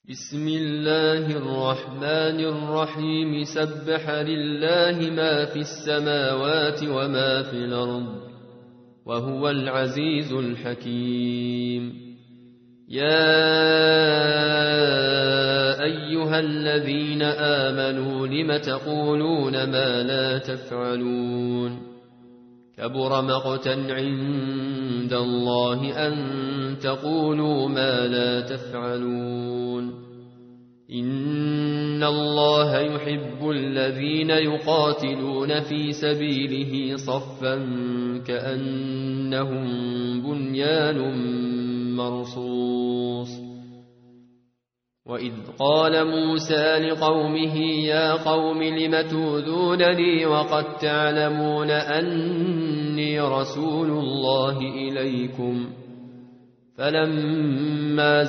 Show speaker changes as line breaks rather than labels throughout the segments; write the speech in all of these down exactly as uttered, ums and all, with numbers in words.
بسم الله الرحمن الرحيم سبح لله ما في السماوات وما في الأرض وهو العزيز الحكيم. يا أيها الذين آمنوا لم تقولون ما لا تفعلون كبر مقتا عند الله أن تقولوا ما لا تفعلون. إن الله يحب الذين يقاتلون في سبيله صفا كأنهم بنيان مرصوص. وإذ قال موسى لقومه يا قوم لم تؤذونني وقد تعلمون أني رسول الله إليكم فلما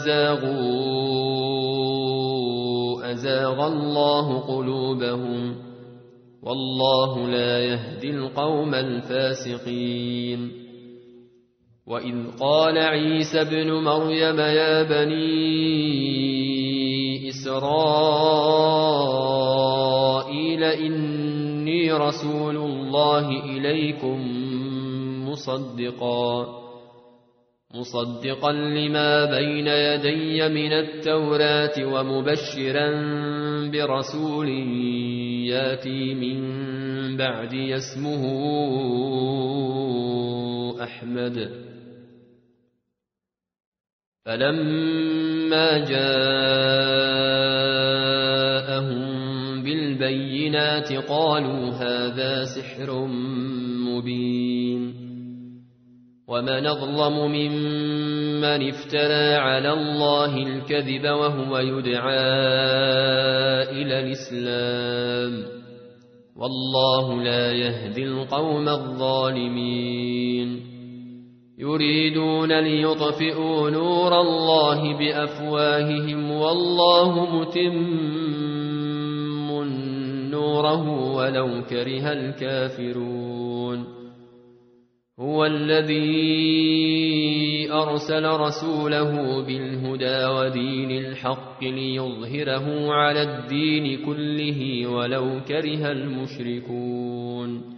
زاغوا أزاغ الله قلوبهم والله لا يهدي القوم الفاسقين. وإذ قال عيسى ابن مريم يا بني إسرائيل إني رسول الله إليكم مصدقا مصدقا لما بين يدي من التوراة ومبشرا برسول ياتي من بعدي اسمه أحمد. فلما جاءهم بالبينات قالوا هذا سحر مبين. ومن أظلم ممن افترى على الله الكذب وهو يدعى إلى الإسلام والله لا يهدي القوم الظالمين. يريدون ليطفئوا نور الله بأفواههم والله متم نوره ولو كره الكافرون. هو الذي أرسل رسوله بالهدى ودين الحق ليظهره على الدين كله ولو كره المشركون.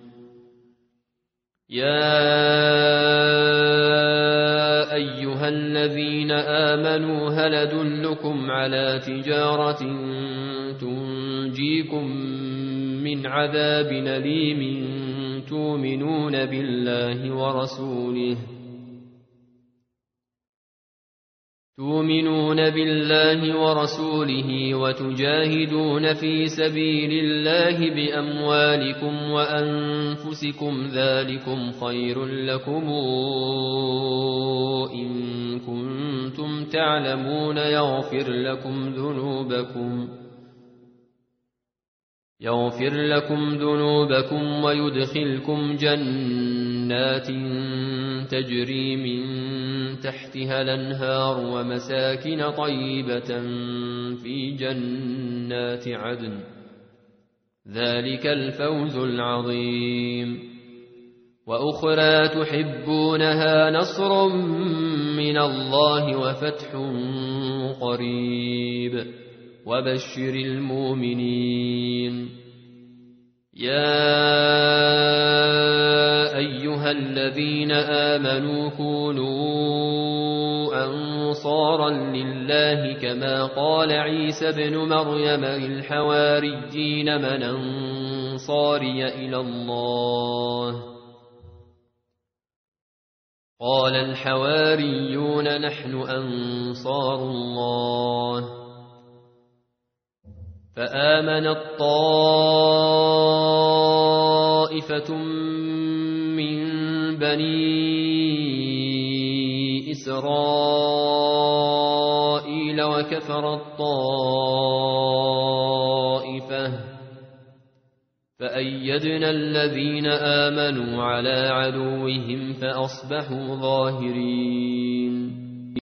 يا أيها الذين آمنوا هل أدلكم على تجارة تنجيكم من عذاب أليم تؤمنون بالله ورسوله تؤمنون بالله ورسوله وتجاهدون في سبيل الله بأموالكم وأنفسكم ذلكم خير لكم إن كنتم تعلمون. يغفر لكم ذنوبكم يغفر لكم ذنوبكم ويدخلكم جنات تجري من تحتها الأنهار ومساكن طيبة في جنات عدن ذلك الفوز العظيم. وأخرى تحبونها نصر من الله وفتح قريب وبشر المؤمنين. يا أيها الذين آمنوا كونوا أنصارا لله كما قال عيسى ابن مريم للحواريين من أنصاري إلى الله قال الحواريون نحن أنصار الله. فآمنت طائفة من بني إسرائيل وكفرت طائفة فأيدنا الذين آمنوا على عدوهم فأصبحوا ظاهرين.